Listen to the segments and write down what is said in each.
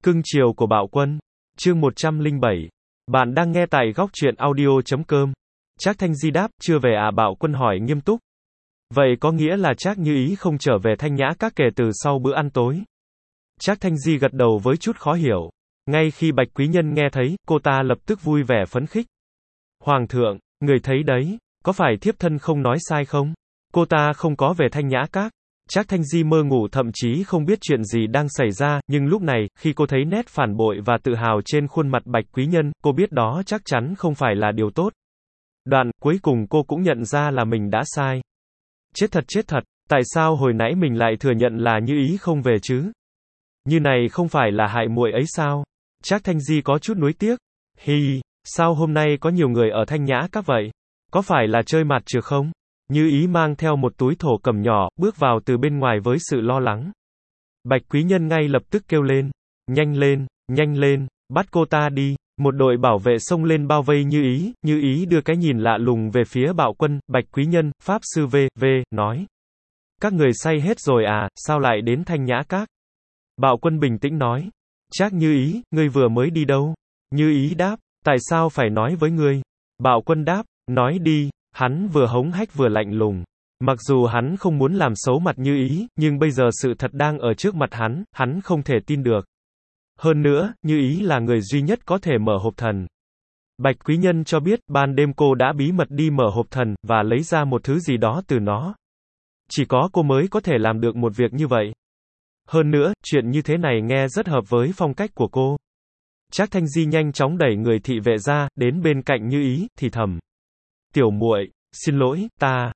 Cưng chiều của Bạo Quân. Chương 107. Bạn đang nghe tại góc truyện audio.com. Trác Thanh Di đáp, chưa về à? Bạo Quân hỏi nghiêm túc. Vậy có nghĩa là Trác Như Ý không trở về Thanh Nhã Các kể từ sau bữa ăn tối? Trác Thanh Di gật đầu với chút khó hiểu. Ngay khi Bạch Quý Nhân nghe thấy, cô ta lập tức vui vẻ phấn khích. Hoàng thượng, người thấy đấy, có phải thiếp thân không nói sai không? Cô ta không có về Thanh Nhã Các. Trác Thanh Di mơ ngủ thậm chí không biết chuyện gì đang xảy ra, nhưng lúc này, khi cô thấy nét phản bội và tự hào trên khuôn mặt Bạch Quý Nhân, cô biết đó chắc chắn không phải là điều tốt. Đoạn, cuối cùng cô cũng nhận ra là mình đã sai. Chết thật, tại sao hồi nãy mình lại thừa nhận là Như Ý không về chứ? Như này không phải là hại muội ấy sao? Trác Thanh Di có chút nuối tiếc. Hi, sao hôm nay có nhiều người ở Thanh Nhã Các vậy? Có phải là chơi mặt trược không? Như Ý mang theo một túi thổ cẩm nhỏ, bước vào từ bên ngoài với sự lo lắng. Bạch Quý Nhân ngay lập tức kêu lên. Nhanh lên, bắt cô ta đi. Một đội bảo vệ xông lên bao vây Như Ý đưa cái nhìn lạ lùng về phía Bạo Quân. Bạch Quý Nhân, Pháp Sư V, nói. Các người say hết rồi à, sao lại đến Thanh Nhã Các? Bạo Quân bình tĩnh nói. Trác Như Ý, ngươi vừa mới đi đâu? Như Ý đáp, tại sao phải nói với ngươi? Bạo Quân đáp, nói đi. Hắn vừa hống hách vừa lạnh lùng. Mặc dù hắn không muốn làm xấu mặt Như Ý, nhưng bây giờ sự thật đang ở trước mặt hắn không thể tin được. Hơn nữa, Như Ý là người duy nhất có thể mở hộp thần. Bạch Quý Nhân cho biết, ban đêm cô đã bí mật đi mở hộp thần, và lấy ra một thứ gì đó từ nó. Chỉ có cô mới có thể làm được một việc như vậy. Hơn nữa, chuyện như thế này nghe rất hợp với phong cách của cô. Trác Thanh Di nhanh chóng đẩy người thị vệ ra, đến bên cạnh Như Ý, thì thầm. Tiểu muội, xin lỗi,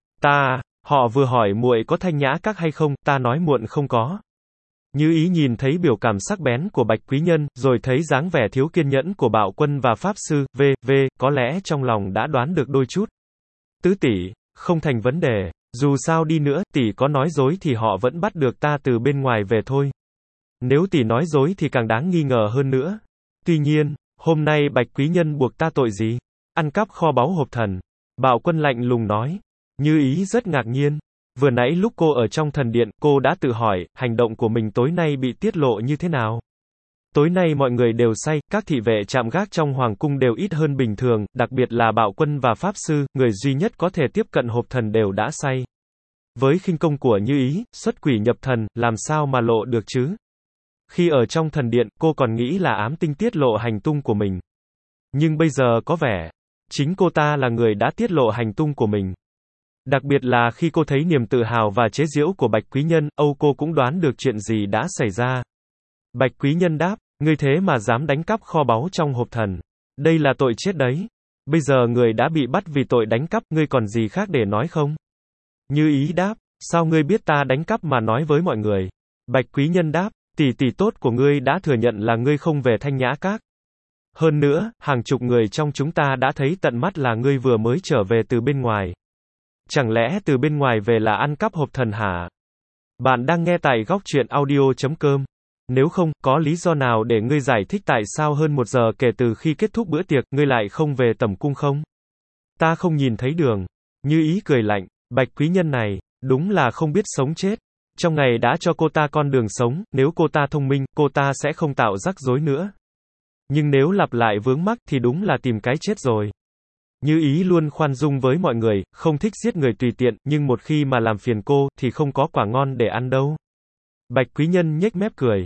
họ vừa hỏi muội có Thanh Nhã Các hay không, ta nói muộn không có. Như Ý nhìn thấy biểu cảm sắc bén của Bạch Quý Nhân, rồi thấy dáng vẻ thiếu kiên nhẫn của Bạo Quân và Pháp Sư, có lẽ trong lòng đã đoán được đôi chút. Tứ tỷ, không thành vấn đề, dù sao đi nữa, tỷ có nói dối thì họ vẫn bắt được ta từ bên ngoài về thôi. Nếu tỷ nói dối thì càng đáng nghi ngờ hơn nữa. Tuy nhiên, hôm nay Bạch Quý Nhân buộc ta tội gì? Ăn cắp kho báu hộp thần. Bạo Quân lạnh lùng nói. Như Ý rất ngạc nhiên. Vừa nãy lúc cô ở trong thần điện, cô đã tự hỏi, hành động của mình tối nay bị tiết lộ như thế nào? Tối nay mọi người đều say, các thị vệ chạm gác trong hoàng cung đều ít hơn bình thường, đặc biệt là Bạo Quân và Pháp Sư, người duy nhất có thể tiếp cận hộp thần đều đã say. Với khinh công của Như Ý, xuất quỷ nhập thần, làm sao mà lộ được chứ? Khi ở trong thần điện, cô còn nghĩ là ám tinh tiết lộ hành tung của mình. Nhưng bây giờ có vẻ, chính cô ta là người đã tiết lộ hành tung của mình. Đặc biệt là khi cô thấy niềm tự hào và chế giễu của Bạch Quý Nhân, cô cũng đoán được chuyện gì đã xảy ra. Bạch Quý Nhân đáp, ngươi thế mà dám đánh cắp kho báu trong hộp thần. Đây là tội chết đấy. Bây giờ người đã bị bắt vì tội đánh cắp, ngươi còn gì khác để nói không? Như Ý đáp, sao ngươi biết ta đánh cắp mà nói với mọi người? Bạch Quý Nhân đáp, tỷ tốt của ngươi đã thừa nhận là ngươi không về Thanh Nhã Các. Hơn nữa, hàng chục người trong chúng ta đã thấy tận mắt là ngươi vừa mới trở về từ bên ngoài. Chẳng lẽ từ bên ngoài về là ăn cắp hộp thần hả? Bạn đang nghe tại góc truyện audio.com. Nếu không, có lý do nào để ngươi giải thích tại sao hơn 1 giờ kể từ khi kết thúc bữa tiệc, ngươi lại không về tẩm cung không? Ta không nhìn thấy đường. Như Ý cười lạnh, Bạch Quý Nhân này, đúng là không biết sống chết. Trong ngày đã cho cô ta con đường sống, nếu cô ta thông minh, cô ta sẽ không tạo rắc rối nữa. Nhưng nếu lặp lại vướng mắc thì đúng là tìm cái chết rồi. Như Ý luôn khoan dung với mọi người, không thích giết người tùy tiện, nhưng một khi mà làm phiền cô, thì không có quả ngon để ăn đâu. Bạch Quý Nhân nhếch mép cười.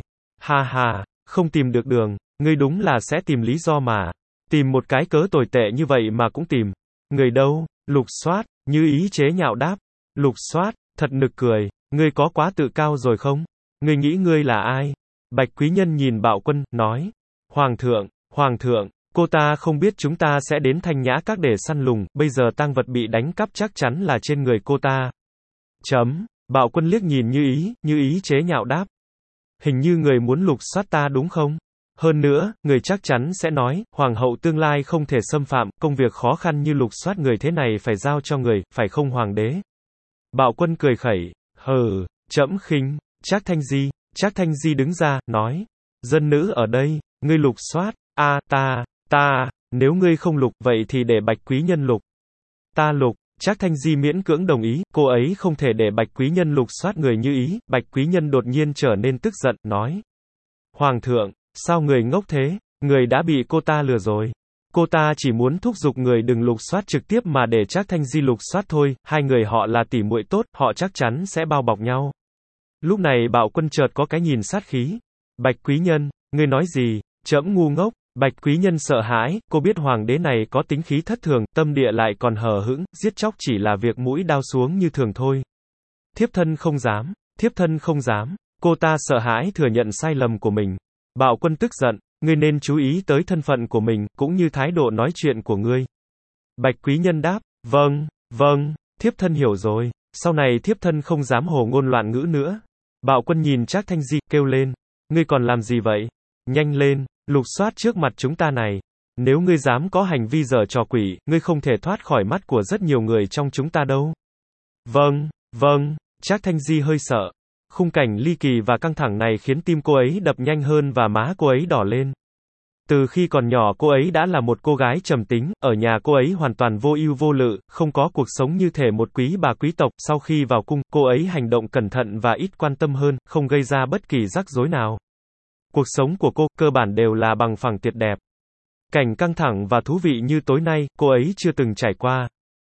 Ha, không tìm được đường, ngươi đúng là sẽ tìm lý do mà. Tìm một cái cớ tồi tệ như vậy mà cũng tìm. Người đâu? Lục Soát. Như Ý chế nhạo đáp. Lục Soát, thật nực cười, ngươi có quá tự cao rồi không? Ngươi nghĩ ngươi là ai? Bạch Quý Nhân nhìn Bạo Quân, nói. Hoàng thượng, cô ta không biết chúng ta sẽ đến Thanh Nhã Các để săn lùng, bây giờ tang vật bị đánh cắp chắc chắn là trên người cô ta. Bạo Quân liếc nhìn Như Ý chế nhạo đáp. Hình như người muốn lục soát ta đúng không? Hơn nữa, người chắc chắn sẽ nói, hoàng hậu tương lai không thể xâm phạm, công việc khó khăn như lục soát người thế này phải giao cho người, phải không hoàng đế? Bạo Quân cười khẩy, trẫm khinh. Trác Thanh Di đứng ra, nói. Dân nữ ở đây, ngươi lục soát, nếu ngươi không lục, vậy thì để Bạch Quý Nhân lục. Ta lục. Trác Thanh Di miễn cưỡng đồng ý, cô ấy không thể để Bạch Quý Nhân lục soát người Như Ý. Bạch Quý Nhân đột nhiên trở nên tức giận, nói. Hoàng thượng, Sao người ngốc thế? Người đã bị cô ta lừa rồi. Cô ta chỉ muốn thúc giục người đừng lục soát trực tiếp mà để Trác Thanh Di lục soát thôi, hai người họ là tỉ muội tốt, họ chắc chắn sẽ bao bọc nhau. Lúc này Bạo Quân chợt có cái nhìn sát khí. Bạch Quý Nhân, ngươi nói gì? Trẫm ngu ngốc. Bạch Quý Nhân sợ hãi, cô biết hoàng đế này có tính khí thất thường, tâm địa lại còn hờ hững, giết chóc chỉ là việc mũi đao xuống như thường thôi. Thiếp thân không dám, thiếp thân không dám. Cô ta sợ hãi thừa nhận sai lầm của mình. Bạo Quân tức giận, ngươi nên chú ý tới thân phận của mình, cũng như thái độ nói chuyện của ngươi. Bạch Quý Nhân đáp, vâng, thiếp thân hiểu rồi, sau này thiếp thân không dám hồ ngôn loạn ngữ nữa. Bạo Quân nhìn Trác Thanh Di, kêu lên, ngươi còn làm gì vậy? Nhanh lên, lục soát trước mặt chúng ta này. Nếu ngươi dám có hành vi giở trò quỷ, ngươi không thể thoát khỏi mắt của rất nhiều người trong chúng ta đâu. Vâng, Trác Thanh Di hơi sợ. Khung cảnh ly kỳ và căng thẳng này khiến tim cô ấy đập nhanh hơn và má cô ấy đỏ lên. Từ khi còn nhỏ cô ấy đã là một cô gái trầm tính, ở nhà cô ấy hoàn toàn vô ưu vô lự, không có cuộc sống như thể một quý bà quý tộc, sau khi vào cung, cô ấy hành động cẩn thận và ít quan tâm hơn, không gây ra bất kỳ rắc rối nào. Cuộc sống của cô, cơ bản đều là bằng phẳng tuyệt đẹp. Cảnh căng thẳng và thú vị như tối nay, cô ấy chưa từng trải qua.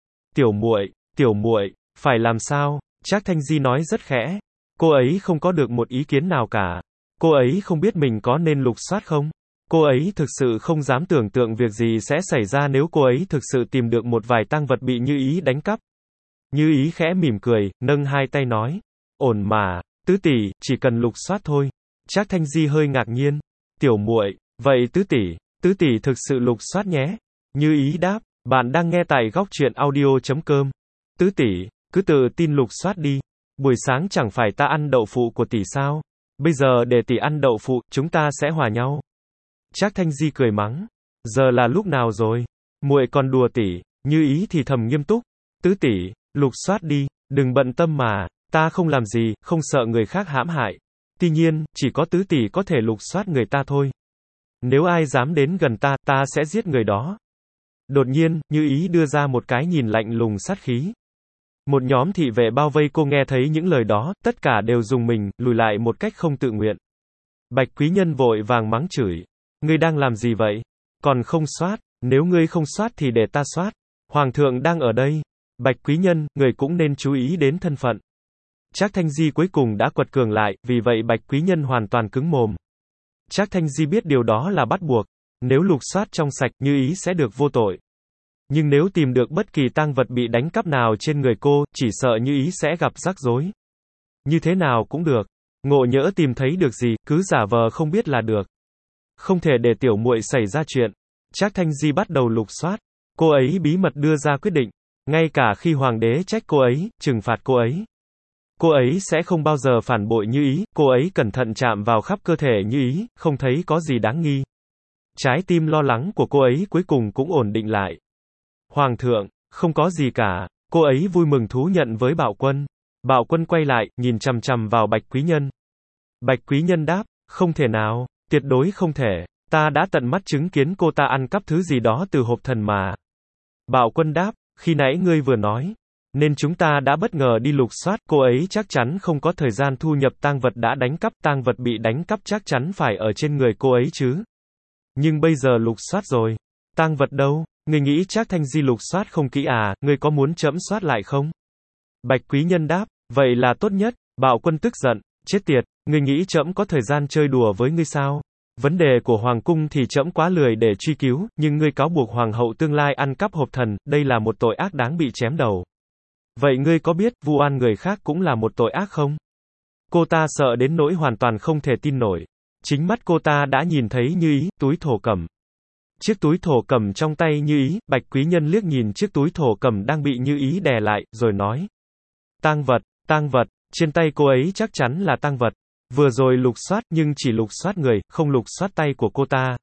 Tiểu muội, phải làm sao? Trác Thanh Di nói rất khẽ. Cô ấy không có được một ý kiến nào cả. Cô ấy không biết mình có nên lục soát không? Cô ấy thực sự không dám tưởng tượng việc gì sẽ xảy ra nếu cô ấy thực sự tìm được một vài tang vật bị Như Ý đánh cắp. Như Ý khẽ mỉm cười, nâng hai tay nói. Ổn mà, tứ tỷ, chỉ cần lục soát thôi. Trác Thanh Di hơi ngạc nhiên. Tiểu muội, vậy tứ tỷ thực sự lục soát nhé. Như Ý đáp, bạn đang nghe tại góc truyện audio.com. Tứ tỷ, cứ tự tin lục soát đi. Buổi sáng chẳng phải ta ăn đậu phụ của tỷ sao? Bây giờ để tỷ ăn đậu phụ, chúng ta sẽ hòa nhau. Trác Thanh Di cười mắng. Giờ là lúc nào rồi? Muội còn đùa tỷ. Như Ý thì thầm nghiêm túc. Tứ tỷ, lục soát đi, đừng bận tâm mà. Ta không làm gì, không sợ người khác hãm hại. Tuy nhiên, chỉ có tứ tỷ có thể lục soát người ta thôi. Nếu ai dám đến gần ta, ta sẽ giết người đó. Đột nhiên, Như Ý đưa ra một cái nhìn lạnh lùng sát khí. Một nhóm thị vệ bao vây cô nghe thấy những lời đó, tất cả đều rùng mình, lùi lại một cách không tự nguyện. Bạch Quý Nhân vội vàng mắng chửi. Ngươi đang làm gì vậy? Còn không soát, nếu ngươi không soát thì để ta soát. Hoàng thượng đang ở đây. Bạch Quý Nhân, người cũng nên chú ý đến thân phận. Trác Thanh Di cuối cùng đã quật cường lại, vì vậy Bạch Quý Nhân hoàn toàn cứng mồm. Trác Thanh Di biết điều đó là bắt buộc. Nếu lục soát trong sạch, Như Ý sẽ được vô tội. Nhưng nếu tìm được bất kỳ tang vật bị đánh cắp nào trên người cô, chỉ sợ Như Ý sẽ gặp rắc rối. Như thế nào cũng được. Ngộ nhỡ tìm thấy được gì, cứ giả vờ không biết là được. Không thể để tiểu muội xảy ra chuyện. Trác Thanh Di bắt đầu lục soát. Cô ấy bí mật đưa ra quyết định. Ngay cả khi hoàng đế trách cô ấy, trừng phạt cô ấy. Cô ấy sẽ không bao giờ phản bội Như Ý, cô ấy cẩn thận chạm vào khắp cơ thể Như Ý, không thấy có gì đáng nghi. Trái tim lo lắng của cô ấy cuối cùng cũng ổn định lại. Hoàng thượng, không có gì cả. Cô ấy vui mừng thú nhận với Bạo Quân. Bạo Quân quay lại, nhìn chằm chằm vào Bạch Quý Nhân. Bạch Quý Nhân đáp, không thể nào, tuyệt đối không thể. Ta đã tận mắt chứng kiến cô ta ăn cắp thứ gì đó từ hộp thần mà. Bạo Quân đáp, khi nãy ngươi vừa nói. Nên chúng ta đã bất ngờ đi lục soát, cô ấy chắc chắn không có thời gian thu nhập tang vật đã đánh cắp, tang vật bị đánh cắp chắc chắn phải ở trên người cô ấy chứ. Nhưng bây giờ lục soát rồi. Tang vật đâu? Ngươi nghĩ Trác Thanh Di lục soát không kỹ à, ngươi có muốn trẫm soát lại không? Bạch Quý Nhân đáp, vậy là tốt nhất. Bạo Quân tức giận, chết tiệt, ngươi nghĩ trẫm có thời gian chơi đùa với ngươi sao? Vấn đề của hoàng cung thì trẫm quá lười để truy cứu, nhưng ngươi cáo buộc hoàng hậu tương lai ăn cắp hộp thần, đây là một tội ác đáng bị chém đầu. Vậy ngươi có biết, vu oan người khác cũng là một tội ác không? Cô ta sợ đến nỗi hoàn toàn không thể tin nổi. Chính mắt cô ta đã nhìn thấy Như Ý, túi thổ cẩm. Chiếc túi thổ cẩm trong tay Như Ý, Bạch Quý Nhân liếc nhìn chiếc túi thổ cẩm đang bị Như Ý đè lại, rồi nói. Tang vật, trên tay cô ấy chắc chắn là tang vật. Vừa rồi lục soát, nhưng chỉ lục soát người, không lục soát tay của cô ta.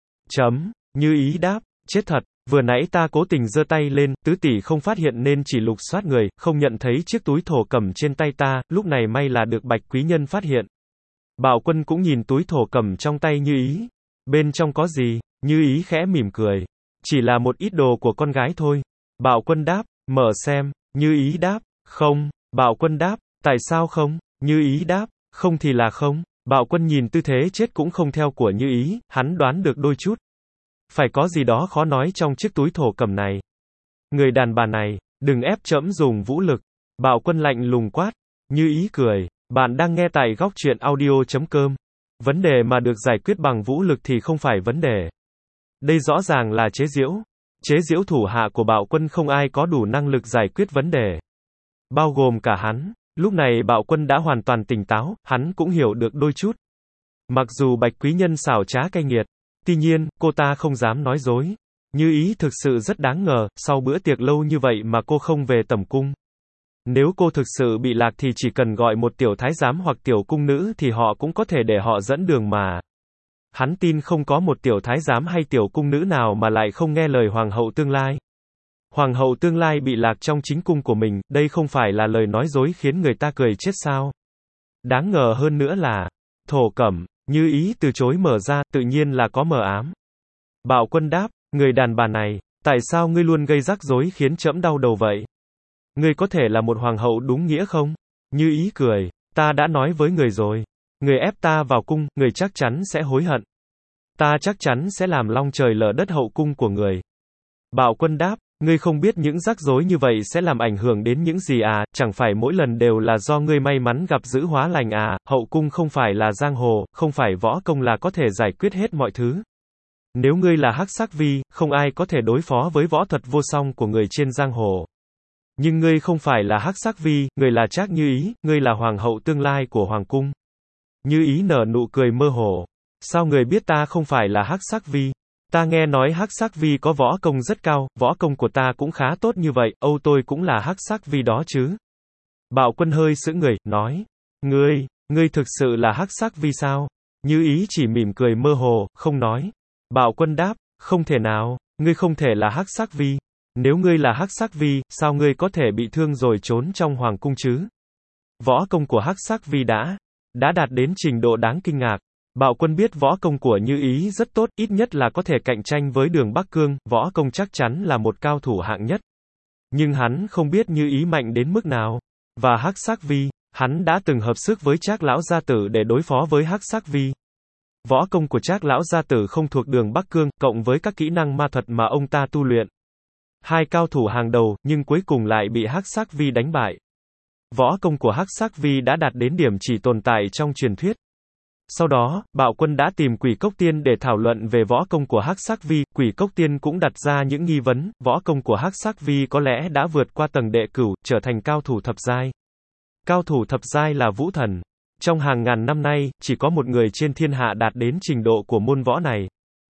Như Ý đáp, chết thật, vừa nãy ta cố tình giơ tay lên, tứ tỷ không phát hiện nên chỉ lục soát người, không nhận thấy chiếc túi thổ cẩm trên tay ta, lúc này may là được Bạch Quý Nhân phát hiện. Bạo Quân cũng nhìn túi thổ cẩm trong tay Như Ý. Bên trong có gì? Như Ý khẽ mỉm cười. Chỉ là một ít đồ của con gái thôi. Bạo Quân đáp, mở xem. Như Ý đáp, không. Bạo Quân đáp, tại sao không? Như Ý đáp, không thì là không. Bạo Quân nhìn tư thế chết cũng không theo của Như Ý, hắn đoán được đôi chút. Phải có gì đó khó nói trong chiếc túi thổ cẩm này. Người đàn bà này, đừng ép trẫm dùng vũ lực. Bạo Quân lạnh lùng quát. Như Ý cười. Bạn đang nghe tại góc truyện audio.com. Vấn đề mà được giải quyết bằng vũ lực thì không phải vấn đề. Đây rõ ràng là chế giễu. Chế giễu thủ hạ của Bạo Quân không ai có đủ năng lực giải quyết vấn đề. Bao gồm cả hắn. Lúc này Bạo Quân đã hoàn toàn tỉnh táo, hắn cũng hiểu được đôi chút. Mặc dù Bạch Quý Nhân xảo trá cay nghiệt, tuy nhiên, cô ta không dám nói dối. Như Ý thực sự rất đáng ngờ, sau bữa tiệc lâu như vậy mà cô không về tẩm cung. Nếu cô thực sự bị lạc thì chỉ cần gọi một tiểu thái giám hoặc tiểu cung nữ thì họ cũng có thể để họ dẫn đường mà. Hắn tin không có một tiểu thái giám hay tiểu cung nữ nào mà lại không nghe lời hoàng hậu tương lai. Hoàng hậu tương lai bị lạc trong chính cung của mình, đây không phải là lời nói dối khiến người ta cười chết sao. Đáng ngờ hơn nữa là, thổ cẩm, Như Ý từ chối mở ra, tự nhiên là có mờ ám. Bạo Quân đáp, người đàn bà này, tại sao ngươi luôn gây rắc rối khiến trẫm đau đầu vậy? Ngươi có thể là một hoàng hậu đúng nghĩa không? Như Ý cười, ta đã nói với người rồi. Người ép ta vào cung, người chắc chắn sẽ hối hận. Ta chắc chắn sẽ làm long trời lở đất hậu cung của người. Bạo Quân đáp, ngươi không biết những rắc rối như vậy sẽ làm ảnh hưởng đến những gì à, chẳng phải mỗi lần đều là do ngươi may mắn gặp dữ hóa lành à, hậu cung không phải là giang hồ, không phải võ công là có thể giải quyết hết mọi thứ. Nếu ngươi là Hắc Sắc Vi, không ai có thể đối phó với võ thuật vô song của người trên giang hồ. Nhưng ngươi không phải là Hắc Sắc Vi, ngươi là Trác Như Ý, ngươi là hoàng hậu tương lai của hoàng cung. Như Ý nở nụ cười mơ hồ. Sao người biết ta không phải là Hắc Sắc Vi? Ta nghe nói Hắc Sắc Vi có võ công rất cao, võ công của ta cũng khá tốt như vậy, âu tôi cũng là Hắc Sắc Vi đó chứ. Bạo Quân hơi sững người, nói. Ngươi thực sự là Hắc Sắc Vi sao? Như Ý chỉ mỉm cười mơ hồ, không nói. Bạo Quân đáp, không thể nào, ngươi không thể là Hắc Sắc Vi. Nếu ngươi là Hắc Sắc Vi, sao ngươi có thể bị thương rồi trốn trong hoàng cung chứ? Võ công của Hắc Sắc Vi đã đạt đến trình độ đáng kinh ngạc. Bạo Quân biết võ công của Như Ý rất tốt, ít nhất là có thể cạnh tranh với Đường Bắc Cương, võ công chắc chắn là một cao thủ hạng nhất. Nhưng hắn không biết Như Ý mạnh đến mức nào. Và Hắc Sắc Vi, hắn đã từng hợp sức với Trác lão gia tử để đối phó với Hắc Sắc Vi. Võ công của Trác lão gia tử không thuộc Đường Bắc Cương, cộng với các kỹ năng ma thuật mà ông ta tu luyện. Hai cao thủ hàng đầu, nhưng cuối cùng lại bị Hắc Sắc Vi đánh bại. Võ công của Hắc Sắc Vi đã đạt đến điểm chỉ tồn tại trong truyền thuyết. Sau đó, Bạo Quân đã tìm Quỷ Cốc Tiên để thảo luận về võ công của Hắc Sắc Vi, Quỷ Cốc Tiên cũng đặt ra những nghi vấn, võ công của Hắc Sắc Vi có lẽ đã vượt qua tầng đệ cửu, trở thành cao thủ thập giai. Cao thủ thập giai là vũ thần. Trong hàng ngàn năm nay, chỉ có một người trên thiên hạ đạt đến trình độ của môn võ này.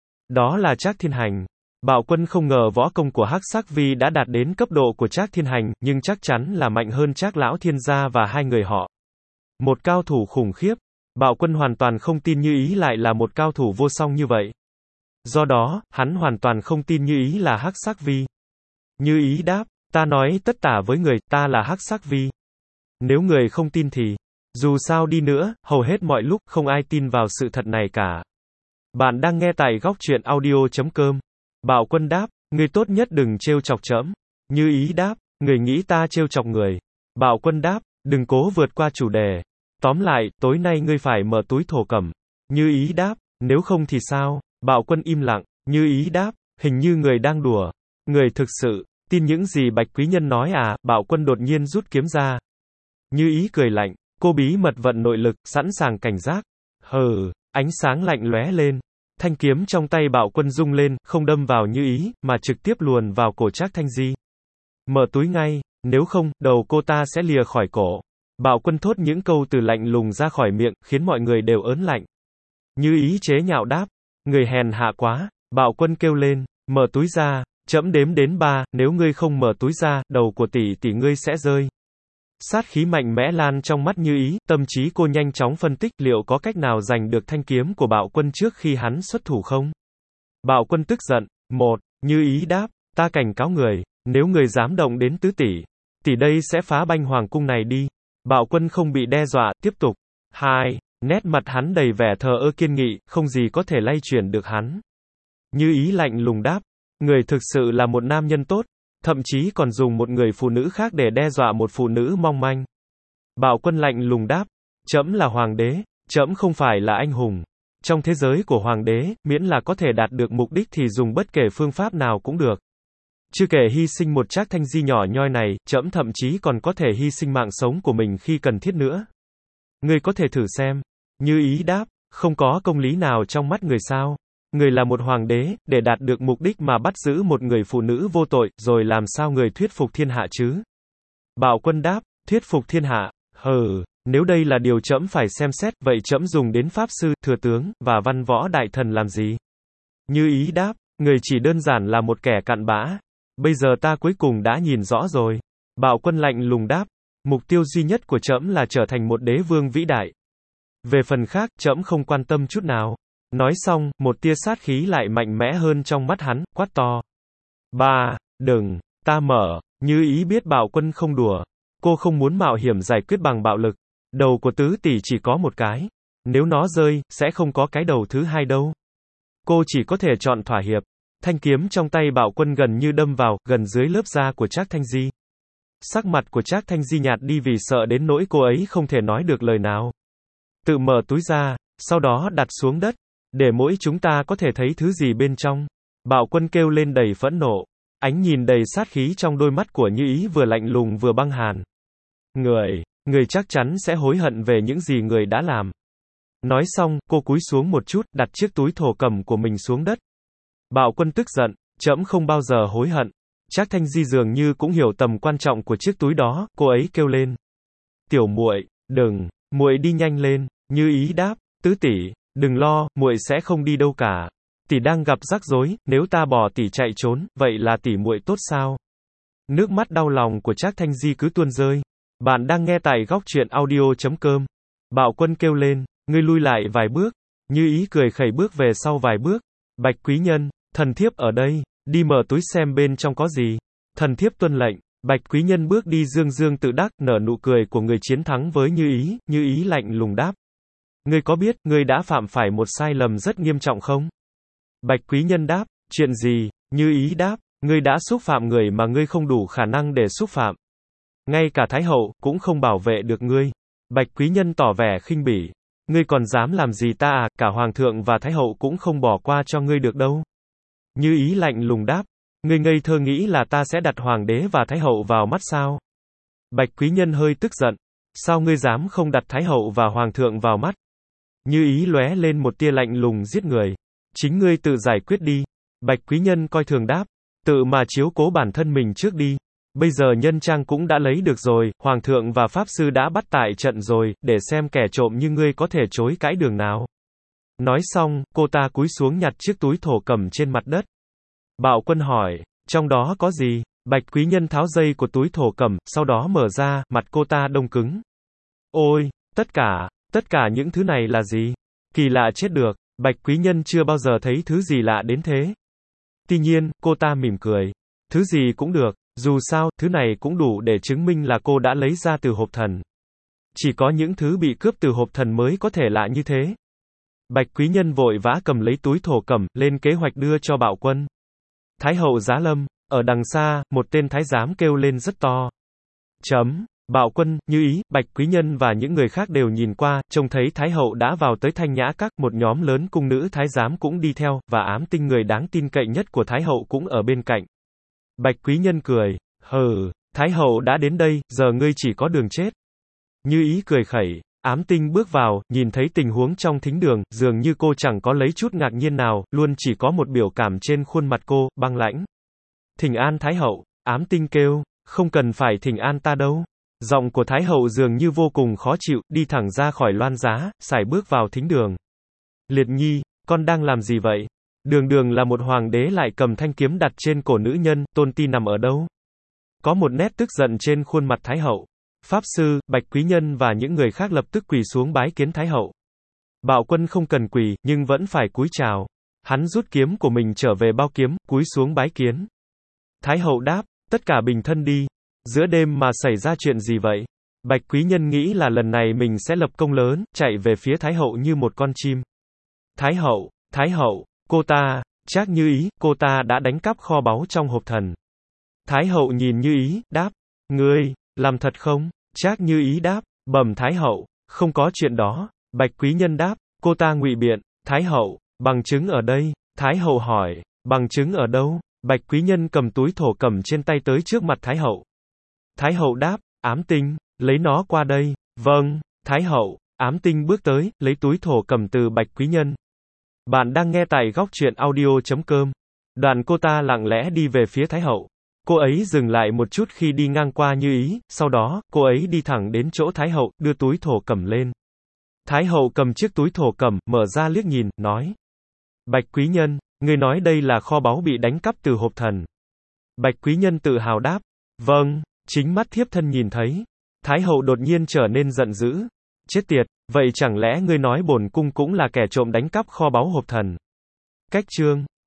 Đó là Trác Thiên Hành. Bạo Quân không ngờ võ công của Hắc Sắc Vi đã đạt đến cấp độ của Trác Thiên Hành, nhưng chắc chắn là mạnh hơn Trác lão thiên gia và hai người họ. Một cao thủ khủng khiếp. Bạo Quân hoàn toàn không tin Như Ý lại là một cao thủ vô song như vậy. Do đó, hắn hoàn toàn không tin Như Ý là Hắc Sắc Vi. Như Ý đáp, ta nói tất tả với người, ta là Hắc Sắc Vi. Nếu người không tin thì, dù sao đi nữa, hầu hết mọi lúc, không ai tin vào sự thật này cả. Bạn đang nghe tại góc truyện audio.com. Bạo Quân đáp, người tốt nhất đừng trêu chọc trẫm. Như Ý đáp, người nghĩ ta trêu chọc người. Bạo Quân đáp, đừng cố vượt qua chủ đề. Tóm lại, tối nay ngươi phải mở túi thổ cẩm. Như Ý đáp, nếu không thì sao? Bạo Quân im lặng. Như Ý đáp, hình như người đang đùa. Người thực sự tin những gì Bạch Quý Nhân nói à? Bạo Quân đột nhiên rút kiếm ra. Như Ý cười lạnh, cô bí mật vận nội lực, sẵn sàng cảnh giác. Hừ, ánh sáng lạnh lóe lên. Thanh kiếm trong tay Bạo Quân rung lên, không đâm vào Như Ý, mà trực tiếp luồn vào cổ Trác Thanh Di. Mở túi ngay, nếu không, đầu cô ta sẽ lìa khỏi cổ. Bạo Quân thốt những câu từ lạnh lùng ra khỏi miệng, khiến mọi người đều ớn lạnh. Như Ý chế nhạo đáp, người hèn hạ quá. Bạo Quân kêu lên, mở túi ra, trẫm đếm đến 3, nếu ngươi không mở túi ra, đầu của tỷ ngươi sẽ rơi. Sát khí mạnh mẽ lan trong mắt Như Ý, tâm trí cô nhanh chóng phân tích liệu có cách nào giành được thanh kiếm của Bạo Quân trước khi hắn xuất thủ không? Bạo Quân tức giận. 1. Như Ý đáp, ta cảnh cáo người, nếu người dám động đến tứ tỷ đây sẽ phá banh hoàng cung này đi. Bạo Quân không bị đe dọa, tiếp tục. 2. Nét mặt hắn đầy vẻ thờ ơ kiên nghị, không gì có thể lay chuyển được hắn. Như Ý lạnh lùng đáp, người thực sự là một nam nhân tốt, thậm chí còn dùng một người phụ nữ khác để đe dọa một phụ nữ mong manh. Bạo Quân lạnh lùng đáp, trẫm là hoàng đế, Trẫm không phải là anh hùng. Trong thế giới của hoàng đế, miễn là có thể đạt được mục đích thì dùng bất kể phương pháp nào cũng được. Chưa kể hy sinh một Trác Thanh Di nhỏ nhoi này, trẫm thậm chí còn có thể hy sinh mạng sống của mình khi cần thiết nữa. Ngươi có thể thử xem. Như Ý đáp, không có công lý nào trong mắt người sao? Người là một hoàng đế, để đạt được mục đích mà bắt giữ một người phụ nữ vô tội, rồi làm sao người thuyết phục thiên hạ chứ? Bạo Quân đáp, thuyết phục thiên hạ, nếu đây là điều trẫm phải xem xét, vậy trẫm dùng đến pháp sư, thừa tướng, và văn võ đại thần làm gì? Như Ý đáp, người chỉ đơn giản là một kẻ cặn bã. Bây giờ ta cuối cùng đã nhìn rõ rồi. Bạo Quân lạnh lùng đáp, mục tiêu duy nhất của trẫm là trở thành một đế vương vĩ đại. Về phần khác, trẫm không quan tâm chút nào. Nói xong, một tia sát khí lại mạnh mẽ hơn trong mắt hắn, quát to. Đừng, ta mở. Như Ý biết Bạo Quân không đùa. Cô không muốn mạo hiểm giải quyết bằng bạo lực. Đầu của tứ tỷ chỉ có một cái. Nếu nó rơi, sẽ không có cái đầu thứ hai đâu. Cô chỉ có thể chọn thỏa hiệp. Thanh kiếm trong tay Bạo Quân gần như đâm vào, gần dưới lớp da của Trác Thanh Di. Sắc mặt của Trác Thanh Di nhạt đi vì sợ đến nỗi cô ấy không thể nói được lời nào. Tự mở túi ra, sau đó đặt xuống đất, để mỗi chúng ta có thể thấy thứ gì bên trong. Bạo Quân kêu lên đầy phẫn nộ. Ánh nhìn đầy sát khí trong đôi mắt của Như Ý vừa lạnh lùng vừa băng hàn. Người chắc chắn sẽ hối hận về những gì người đã làm. Nói xong, cô cúi xuống một chút, đặt chiếc túi thổ cẩm của mình xuống đất. Bạo Quân tức giận, trẫm không bao giờ hối hận. Trác Thanh Di dường như cũng hiểu tầm quan trọng của chiếc túi đó, cô ấy kêu lên. Tiểu muội, đừng, muội đi nhanh lên. Như Ý đáp, tứ tỷ, đừng lo, muội sẽ không đi đâu cả. Tỷ đang gặp rắc rối, nếu ta bỏ tỷ chạy trốn, vậy là tỷ muội tốt sao? Nước mắt đau lòng của Trác Thanh Di cứ tuôn rơi. Bạn đang nghe tại góc truyện audio.com. Bạo Quân kêu lên, ngươi lui lại vài bước. Như Ý cười khẩy bước về sau vài bước. Bạch quý nhân, thần thiếp ở đây, đi mở túi xem bên trong có gì. Thần thiếp tuân lệnh. Bạch quý nhân bước đi dương dương tự đắc, nở nụ cười của người chiến thắng với Như Ý lạnh lùng đáp. Ngươi có biết, ngươi đã phạm phải một sai lầm rất nghiêm trọng không? Bạch quý nhân đáp, chuyện gì? Như Ý đáp, ngươi đã xúc phạm người mà ngươi không đủ khả năng để xúc phạm. Ngay cả Thái hậu, cũng không bảo vệ được ngươi. Bạch quý nhân tỏ vẻ khinh bỉ. Ngươi còn dám làm gì ta à, cả Hoàng thượng và Thái hậu cũng không bỏ qua cho ngươi được đâu. Như Ý lạnh lùng đáp, ngươi ngây thơ nghĩ là ta sẽ đặt Hoàng đế và Thái hậu vào mắt sao? Bạch quý nhân hơi tức giận. Sao ngươi dám không đặt Thái hậu và Hoàng thượng vào mắt? Như Ý lóe lên một tia lạnh lùng giết người. Chính ngươi tự giải quyết đi. Bạch quý nhân coi thường đáp, tự mà chiếu cố bản thân mình trước đi. Bây giờ nhân trang cũng đã lấy được rồi, Hoàng thượng và Pháp sư đã bắt tại trận rồi, để xem kẻ trộm như ngươi có thể chối cãi đường nào. Nói xong, cô ta cúi xuống nhặt chiếc túi thổ cẩm trên mặt đất. Bạo Quân hỏi, trong đó có gì? Bạch quý nhân tháo dây của túi thổ cẩm, sau đó mở ra, mặt cô ta đông cứng. Ôi, tất cả những thứ này là gì? Kỳ lạ chết được, Bạch quý nhân chưa bao giờ thấy thứ gì lạ đến thế. Tuy nhiên, cô ta mỉm cười. Thứ gì cũng được, dù sao, thứ này cũng đủ để chứng minh là cô đã lấy ra từ hộp thần. Chỉ có những thứ bị cướp từ hộp thần mới có thể lạ như thế. Bạch quý nhân vội vã cầm lấy túi thổ cẩm, lên kế hoạch đưa cho Bạo Quân. Thái hậu giá lâm, ở đằng xa, một tên thái giám kêu lên rất to. Bạo Quân, Như Ý, Bạch quý nhân và những người khác đều nhìn qua, trông thấy Thái hậu đã vào tới Thanh Nhã Các, một nhóm lớn cung nữ thái giám cũng đi theo, và Ám Tinh người đáng tin cậy nhất của Thái hậu cũng ở bên cạnh. Bạch quý nhân cười, Thái hậu đã đến đây, giờ ngươi chỉ có đường chết. Như Ý cười khẩy, Ám Tinh bước vào, nhìn thấy tình huống trong thính đường, dường như cô chẳng có lấy chút ngạc nhiên nào, luôn chỉ có một biểu cảm trên khuôn mặt cô, băng lãnh. Thỉnh an Thái hậu, Ám Tinh kêu, không cần phải thỉnh an ta đâu. Giọng của Thái hậu dường như vô cùng khó chịu, đi thẳng ra khỏi loan giá, sải bước vào thính đường. Liệt Nhi, con đang làm gì vậy? Đường là một hoàng đế lại cầm thanh kiếm đặt trên cổ nữ nhân, Tôn Ti nằm ở đâu? Có một nét tức giận trên khuôn mặt Thái hậu. Pháp sư, Bạch quý nhân và những người khác lập tức quỳ xuống bái kiến Thái hậu. Bạo Quân không cần quỳ, nhưng vẫn phải cúi chào. Hắn rút kiếm của mình trở về bao kiếm, cúi xuống bái kiến. Thái hậu đáp, tất cả bình thân đi. Giữa đêm mà xảy ra chuyện gì vậy? Bạch quý nhân nghĩ là lần này mình sẽ lập công lớn, chạy về phía Thái hậu như một con chim. Thái hậu, cô ta, Trác Như Ý, cô ta đã đánh cắp kho báu trong hộp thần. Thái hậu nhìn Như Ý, đáp, ngươi, làm thật không? Trác Như Ý đáp, bẩm Thái hậu, không có chuyện đó. Bạch quý nhân đáp, cô ta ngụy biện, Thái hậu, bằng chứng ở đây. Thái hậu hỏi, bằng chứng ở đâu? Bạch quý nhân cầm túi thổ cẩm trên tay tới trước mặt Thái hậu. Thái hậu đáp, ám tinh, lấy nó qua đây. Vâng, Thái hậu, ám tinh bước tới, lấy túi thổ cẩm từ bạch quý nhân. Bạn đang nghe tại góc truyện audio.com. Đoàn cô ta lặng lẽ đi về phía Thái hậu. Cô ấy dừng lại một chút khi đi ngang qua Như Ý, sau đó, cô ấy đi thẳng đến chỗ Thái hậu, đưa túi thổ cẩm lên. Thái hậu cầm chiếc túi thổ cẩm, mở ra liếc nhìn, nói. Bạch quý nhân, người nói đây là kho báu bị đánh cắp từ hộp thần. Bạch quý nhân tự hào đáp. Vâng, chính mắt thiếp thân nhìn thấy. Thái hậu đột nhiên trở nên giận dữ. Chết tiệt, vậy chẳng lẽ ngươi nói bổn cung cũng là kẻ trộm đánh cắp kho báu hộp thần? Cách chương